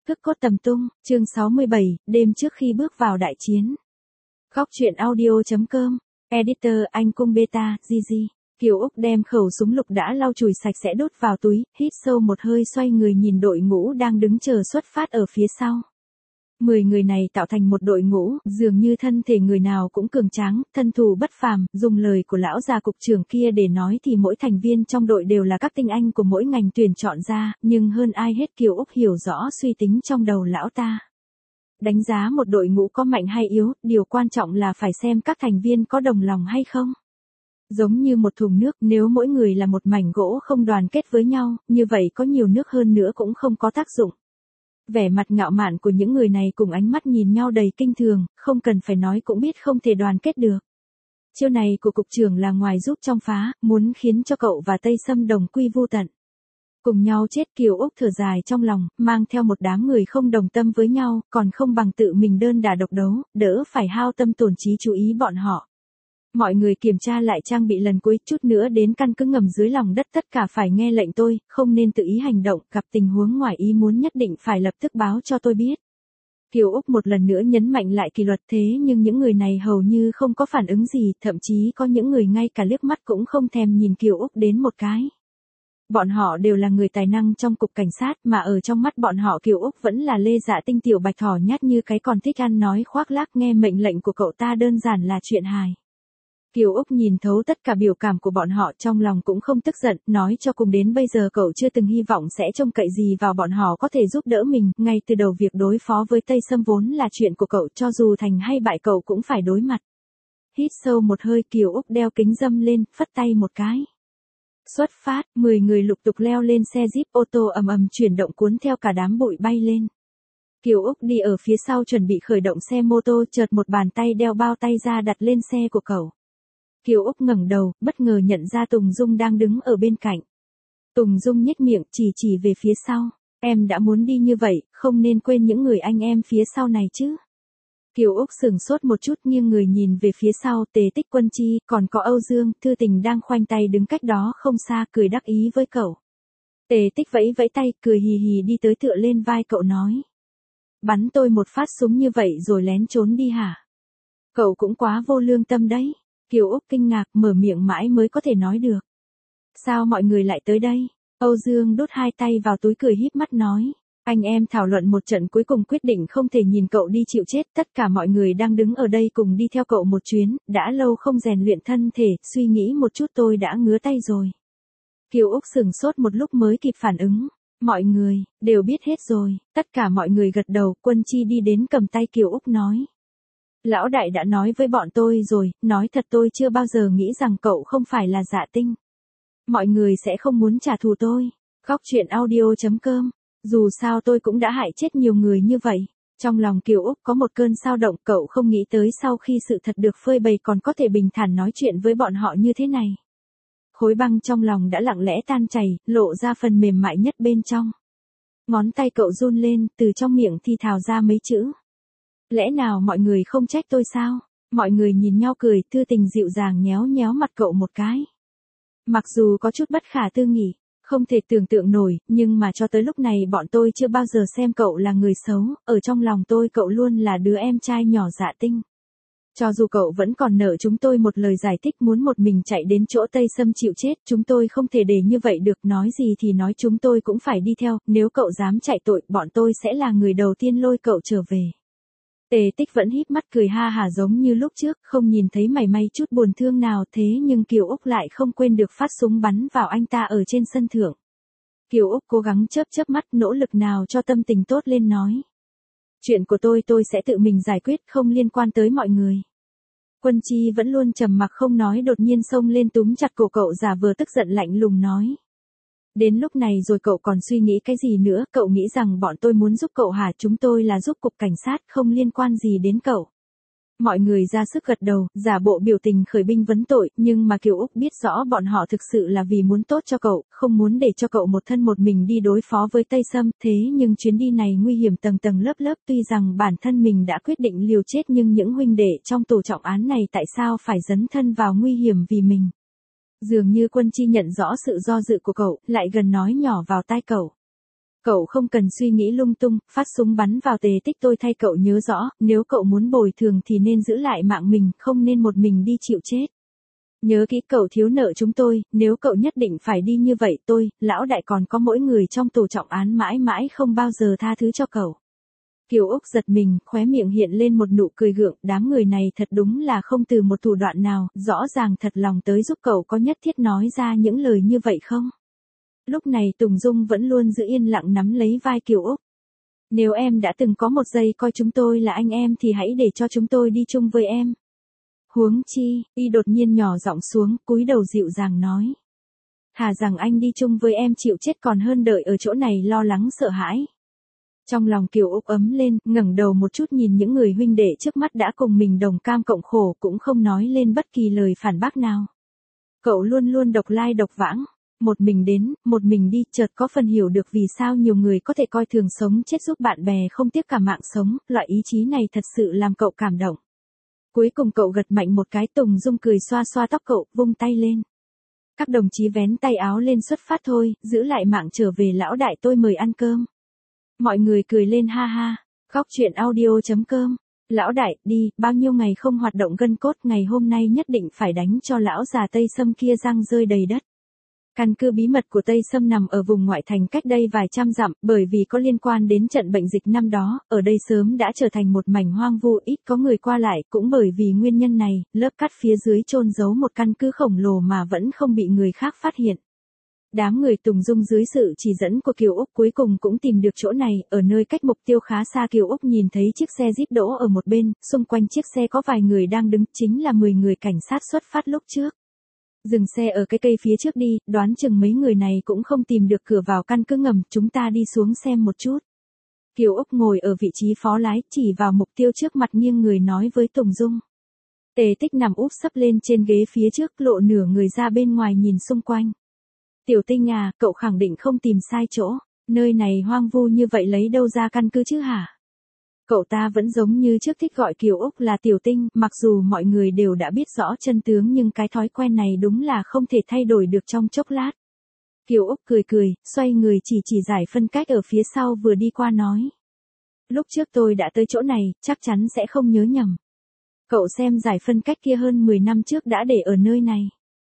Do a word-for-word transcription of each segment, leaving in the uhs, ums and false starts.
Cước cốt tầm tung, chương sáu mươi bảy, đêm trước khi bước vào đại chiến. Góc truyện audio.com, Editor anh cung beta, Gigi. Kiều Úc đem khẩu súng lục đã lau chùi sạch sẽ đút vào túi, hít sâu một hơi xoay người nhìn đội ngũ đang đứng chờ xuất phát ở phía sau. Mười người này tạo thành một đội ngũ, dường như thân thể người nào cũng cường tráng, thân thủ bất phàm, dùng lời của lão già cục trưởng kia để nói thì mỗi thành viên trong đội đều là các tinh anh của mỗi ngành tuyển chọn ra, nhưng hơn ai hết Kiều Úc hiểu rõ suy tính trong đầu lão ta. Đánh giá một đội ngũ có mạnh hay yếu, điều quan trọng là phải xem các thành viên có đồng lòng hay không. Giống như một thùng nước, nếu mỗi người là một mảnh gỗ không đoàn kết với nhau, như vậy có nhiều nước hơn nữa cũng không có tác dụng. Vẻ mặt ngạo mạn của những người này cùng ánh mắt nhìn nhau đầy kinh thường, không cần phải nói cũng biết không thể đoàn kết được. Chiêu này của cục trưởng là ngoài giúp trong phá, muốn khiến cho cậu và Tây Sâm đồng quy vu tận. Cùng nhau chết. Kiều Úc thở dài trong lòng, mang theo một đám người không đồng tâm với nhau, còn không bằng tự mình đơn đả độc đấu, đỡ phải hao tâm tổn trí chú ý bọn họ. Mọi người kiểm tra lại trang bị lần cuối, chút nữa đến căn cứ ngầm dưới lòng đất, tất cả phải nghe lệnh tôi, không nên tự ý hành động, gặp tình huống ngoài ý muốn nhất định phải lập tức báo cho tôi biết. Kiều Úc một lần nữa nhấn mạnh lại kỷ luật, thế nhưng những người này hầu như không có phản ứng gì, thậm chí có những người ngay cả liếc mắt cũng không thèm nhìn Kiều Úc đến một cái. Bọn họ đều là người tài năng trong cục cảnh sát, mà ở trong mắt bọn họ Kiều Úc vẫn là lê dạ tinh tiểu bạch thỏ nhát như cái, còn thích ăn nói khoác lác, nghe mệnh lệnh của cậu ta đơn giản là chuyện hài. Kiều Úc nhìn thấu tất cả biểu cảm của bọn họ, trong lòng cũng không tức giận, nói cho cùng đến bây giờ cậu chưa từng hy vọng sẽ trông cậy gì vào bọn họ có thể giúp đỡ mình, ngay từ đầu việc đối phó với Tây Sâm vốn là chuyện của cậu, cho dù thành hay bại cậu cũng phải đối mặt. Hít sâu một hơi, Kiều Úc đeo kính râm lên, phất tay một cái. Xuất phát, mười người lục tục leo lên xe Jeep, ô tô ầm ầm chuyển động cuốn theo cả đám bụi bay lên. Kiều Úc đi ở phía sau chuẩn bị khởi động xe mô tô, chợt một bàn tay đeo bao tay ra đặt lên xe của cậu. Kiều Úc ngẩng đầu, bất ngờ nhận ra Tùng Dung đang đứng ở bên cạnh. Tùng Dung nhếch miệng, chỉ chỉ về phía sau. Em đã muốn đi như vậy, không nên quên những người anh em phía sau này chứ. Kiều Úc sửng sốt một chút, nghiêng người nhìn về phía sau, Tề Tích, Quân Chi, còn có Âu Dương, Thư Tình đang khoanh tay đứng cách đó không xa, cười đắc ý với cậu. Tề Tích vẫy vẫy tay, cười hì hì đi tới tựa lên vai cậu nói. Bắn tôi một phát súng như vậy rồi lén trốn đi hả? Cậu cũng quá vô lương tâm đấy. Kiều Úc kinh ngạc, mở miệng mãi mới có thể nói được. Sao mọi người lại tới đây? Âu Dương đút hai tay vào túi cười híp mắt nói. Anh em thảo luận một trận cuối cùng quyết định không thể nhìn cậu đi chịu chết, tất cả mọi người đang đứng ở đây cùng đi theo cậu một chuyến, đã lâu không rèn luyện thân thể, suy nghĩ một chút tôi đã ngứa tay rồi. Kiều Úc sửng sốt một lúc mới kịp phản ứng. Mọi người, đều biết hết rồi, tất cả mọi người gật đầu. Quân Chi đi đến cầm tay Kiều Úc nói. Lão đại đã nói với bọn tôi rồi, nói thật tôi chưa bao giờ nghĩ rằng cậu không phải là Dạ Tinh. Mọi người sẽ không muốn trả thù tôi. Góc truyện audio.com, dù sao tôi cũng đã hại chết nhiều người như vậy. Trong lòng Kiều Úc có một cơn xao động, cậu không nghĩ tới sau khi sự thật được phơi bày còn có thể bình thản nói chuyện với bọn họ như thế này. Khối băng trong lòng đã lặng lẽ tan chảy, lộ ra phần mềm mại nhất bên trong. Ngón tay cậu run lên, từ trong miệng thì thào ra mấy chữ. Lẽ nào mọi người không trách tôi sao? Mọi người nhìn nhau cười, Thư Tình dịu dàng nhéo nhéo mặt cậu một cái. Mặc dù có chút bất khả tư nghị, không thể tưởng tượng nổi, nhưng mà cho tới lúc này bọn tôi chưa bao giờ xem cậu là người xấu, ở trong lòng tôi cậu luôn là đứa em trai nhỏ Dạ Tinh. Cho dù cậu vẫn còn nợ chúng tôi một lời giải thích, muốn một mình chạy đến chỗ Tây Sâm chịu chết, chúng tôi không thể để như vậy được, nói gì thì nói chúng tôi cũng phải đi theo, nếu cậu dám chạy tội, bọn tôi sẽ là người đầu tiên lôi cậu trở về. Tề Tích vẫn híp mắt cười ha hả giống như lúc trước, không nhìn thấy mảy may chút buồn thương nào, thế nhưng Kiều Úc lại không quên được phát súng bắn vào anh ta ở trên sân thượng. Kiều Úc cố gắng chớp chớp mắt, nỗ lực nào cho tâm tình tốt lên nói. Chuyện của tôi tôi sẽ tự mình giải quyết, không liên quan tới mọi người. Quân Chi vẫn luôn trầm mặc không nói, đột nhiên xông lên túm chặt cổ cậu, giả vờ tức giận lạnh lùng nói. Đến lúc này rồi cậu còn suy nghĩ cái gì nữa, cậu nghĩ rằng bọn tôi muốn giúp cậu hả? Chúng tôi là giúp cục cảnh sát, không liên quan gì đến cậu. Mọi người ra sức gật đầu, giả bộ biểu tình khởi binh vấn tội, nhưng mà Kiều Úc biết rõ bọn họ thực sự là vì muốn tốt cho cậu, không muốn để cho cậu một thân một mình đi đối phó với Tây Sâm, thế nhưng chuyến đi này nguy hiểm tầng tầng lớp lớp, tuy rằng bản thân mình đã quyết định liều chết nhưng những huynh đệ trong tổ trọng án này tại sao phải dấn thân vào nguy hiểm vì mình. Dường như Quân Chi nhận rõ sự do dự của cậu, lại gần nói nhỏ vào tai cậu. Cậu không cần suy nghĩ lung tung, phát súng bắn vào Tề Tích tôi thay cậu nhớ rõ, nếu cậu muốn bồi thường thì nên giữ lại mạng mình, không nên một mình đi chịu chết. Nhớ kỹ cậu thiếu nợ chúng tôi, nếu cậu nhất định phải đi như vậy tôi, lão đại còn có mỗi người trong tù trọng án mãi mãi không bao giờ tha thứ cho cậu. Kiều Úc giật mình, khóe miệng hiện lên một nụ cười gượng, đám người này thật đúng là không từ một thủ đoạn nào, rõ ràng thật lòng tới giúp cậu, có nhất thiết nói ra những lời như vậy không? Lúc này Tùng Dung vẫn luôn giữ yên lặng nắm lấy vai Kiều Úc. Nếu em đã từng có một giây coi chúng tôi là anh em thì hãy để cho chúng tôi đi chung với em. Huống chi, y đột nhiên nhỏ giọng xuống, cúi đầu dịu dàng nói. Thà rằng anh đi chung với em chịu chết còn hơn đợi ở chỗ này lo lắng sợ hãi. Trong lòng Kiều Úc ấm lên, ngẩng đầu một chút nhìn những người huynh đệ trước mắt đã cùng mình đồng cam cộng khổ, cũng không nói lên bất kỳ lời phản bác nào. Cậu luôn luôn độc lai độc vãng, một mình đến, một mình đi, chợt có phần hiểu được vì sao nhiều người có thể coi thường sống chết giúp bạn bè không tiếc cả mạng sống, loại ý chí này thật sự làm cậu cảm động. Cuối cùng cậu gật mạnh một cái, Tùng Dung cười xoa xoa tóc cậu, vung tay lên. Các đồng chí vén tay áo lên xuất phát thôi, giữ lại mạng trở về lão đại tôi mời ăn cơm. Mọi người cười lên ha ha. Góc truyện audio chấm com. Lão đại, đi, bao nhiêu ngày không hoạt động gân cốt, ngày hôm nay nhất định phải đánh cho lão già Tây Sâm kia răng rơi đầy đất. Căn cứ bí mật của Tây Sâm nằm ở vùng ngoại thành cách đây vài trăm dặm, bởi vì có liên quan đến trận bệnh dịch năm đó, ở đây sớm đã trở thành một mảnh hoang vu, ít có người qua lại, cũng bởi vì nguyên nhân này, lớp cát phía dưới chôn giấu một căn cứ khổng lồ mà vẫn không bị người khác phát hiện. Đám người Tùng Dung dưới sự chỉ dẫn của Kiều Úc cuối cùng cũng tìm được chỗ này, ở nơi cách mục tiêu khá xa. Kiều Úc nhìn thấy chiếc xe Jeep đỗ ở một bên, xung quanh chiếc xe có vài người đang đứng, chính là mười người cảnh sát xuất phát lúc trước. Dừng xe ở cái cây phía trước đi, đoán chừng mấy người này cũng không tìm được cửa vào căn cứ ngầm, chúng ta đi xuống xem một chút. Kiều Úc ngồi ở vị trí phó lái, chỉ vào mục tiêu trước mặt nghiêng người nói với Tùng Dung. Tề Tích nằm úp sấp lên trên ghế phía trước, lộ nửa người ra bên ngoài nhìn xung quanh. Tiểu Tinh à, cậu khẳng định không tìm sai chỗ, nơi này hoang vu như vậy lấy đâu ra căn cứ chứ hả? Cậu ta vẫn giống như trước thích gọi Kiều Úc là Tiểu Tinh, mặc dù mọi người đều đã biết rõ chân tướng nhưng cái thói quen này đúng là không thể thay đổi được trong chốc lát. Kiều Úc cười cười, xoay người chỉ chỉ giải phân cách ở phía sau vừa đi qua nói. Lúc trước tôi đã tới chỗ này, chắc chắn sẽ không nhớ nhầm. Cậu xem giải phân cách kia hơn mười năm trước đã để ở nơi này.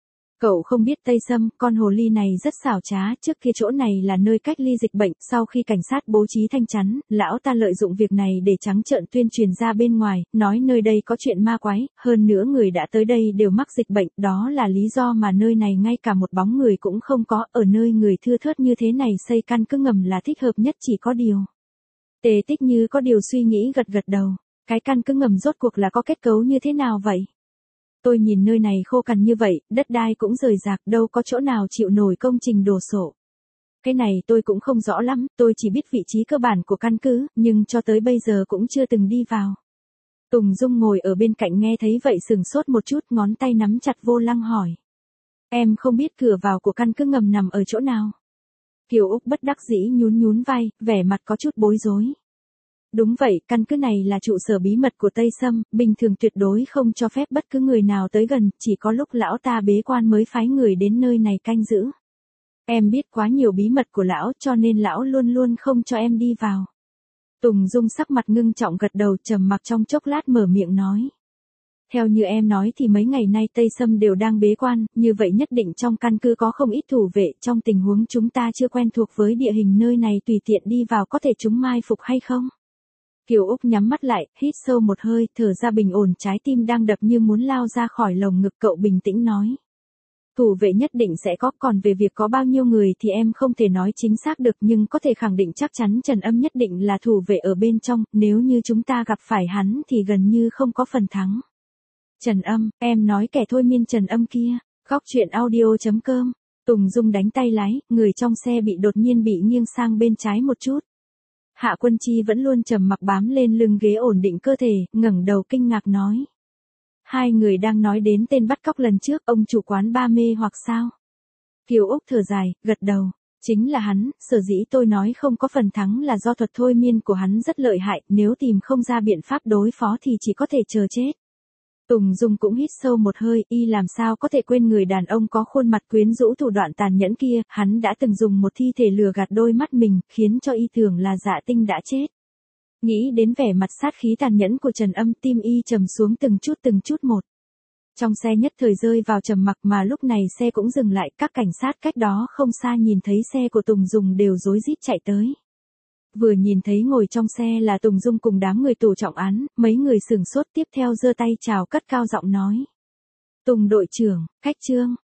Cậu không biết Tây Sâm, con hồ ly này rất xảo trá, trước kia chỗ này là nơi cách ly dịch bệnh, sau khi cảnh sát bố trí thanh chắn, lão ta lợi dụng việc này để trắng trợn tuyên truyền ra bên ngoài, nói nơi đây có chuyện ma quái, hơn nữa người đã tới đây đều mắc dịch bệnh, đó là lý do mà nơi này ngay cả một bóng người cũng không có, ở nơi người thưa thớt như thế này xây căn cứ ngầm là thích hợp nhất, chỉ có điều. Tề Tích như có điều suy nghĩ gật gật đầu, cái căn cứ ngầm rốt cuộc là có kết cấu như thế nào vậy? Tôi nhìn nơi này khô cằn như vậy, đất đai cũng rời rạc, đâu có chỗ nào chịu nổi công trình đổ sộ. Cái này tôi cũng không rõ lắm, tôi chỉ biết vị trí cơ bản của căn cứ, nhưng cho tới bây giờ cũng chưa từng đi vào. Tùng Dung ngồi ở bên cạnh nghe thấy vậy sừng sốt một chút, ngón tay nắm chặt vô lăng hỏi. Em không biết cửa vào của căn cứ ngầm nằm ở chỗ nào? Kiều Úc bất đắc dĩ nhún nhún vai, vẻ mặt có chút bối rối. Đúng vậy, căn cứ này là trụ sở bí mật của Tây Sâm, bình thường tuyệt đối không cho phép bất cứ người nào tới gần, chỉ có lúc lão ta bế quan mới phái người đến nơi này canh giữ. Em biết quá nhiều bí mật của lão cho nên lão luôn luôn không cho em đi vào. Tùng Dung sắc mặt ngưng trọng gật đầu, trầm mặc trong chốc lát mở miệng nói. Theo như em nói thì mấy ngày nay Tây Sâm đều đang bế quan, như vậy nhất định trong căn cứ có không ít thủ vệ, trong tình huống chúng ta chưa quen thuộc với địa hình nơi này tùy tiện đi vào có thể chúng mai phục hay không? Kiều Úc nhắm mắt lại, hít sâu một hơi, thở ra bình ổn, trái tim đang đập như muốn lao ra khỏi lồng ngực, cậu bình tĩnh nói. Thủ vệ nhất định sẽ có, còn về việc có bao nhiêu người thì em không thể nói chính xác được, nhưng có thể khẳng định chắc chắn Trần Âm nhất định là thủ vệ ở bên trong, nếu như chúng ta gặp phải hắn thì gần như không có phần thắng. Trần Âm, em nói kẻ thôi miên Trần Âm kia. Góc truyện audio chấm com. Tùng Dung đánh tay lái, người trong xe bị đột nhiên bị nghiêng sang bên trái một chút. Hạ Quân Chi vẫn luôn trầm mặc bám lên lưng ghế ổn định cơ thể, ngẩng đầu kinh ngạc nói. Hai người đang nói đến tên bắt cóc lần trước, ông chủ quán ba mê hoặc sao? Kiều Úc thở dài, gật đầu. Chính là hắn, sở dĩ tôi nói không có phần thắng là do thuật thôi miên của hắn rất lợi hại, nếu tìm không ra biện pháp đối phó thì chỉ có thể chờ chết. Tùng Dung cũng hít sâu một hơi, y làm sao có thể quên người đàn ông có khuôn mặt quyến rũ thủ đoạn tàn nhẫn kia, hắn đã từng dùng một thi thể lừa gạt đôi mắt mình, khiến cho y tưởng là Dạ Tinh đã chết. Nghĩ đến vẻ mặt sát khí tàn nhẫn của Trần Âm, tim y trầm xuống từng chút từng chút một. Trong xe nhất thời rơi vào trầm mặc, mà lúc này xe cũng dừng lại, các cảnh sát cách đó không xa nhìn thấy xe của Tùng Dung đều rối rít chạy tới. Vừa nhìn thấy ngồi trong xe là Tùng Dung cùng đám người tù trọng án, mấy người sửng sốt, tiếp theo giơ tay chào cất cao giọng nói. Tùng đội trưởng, khách Trương.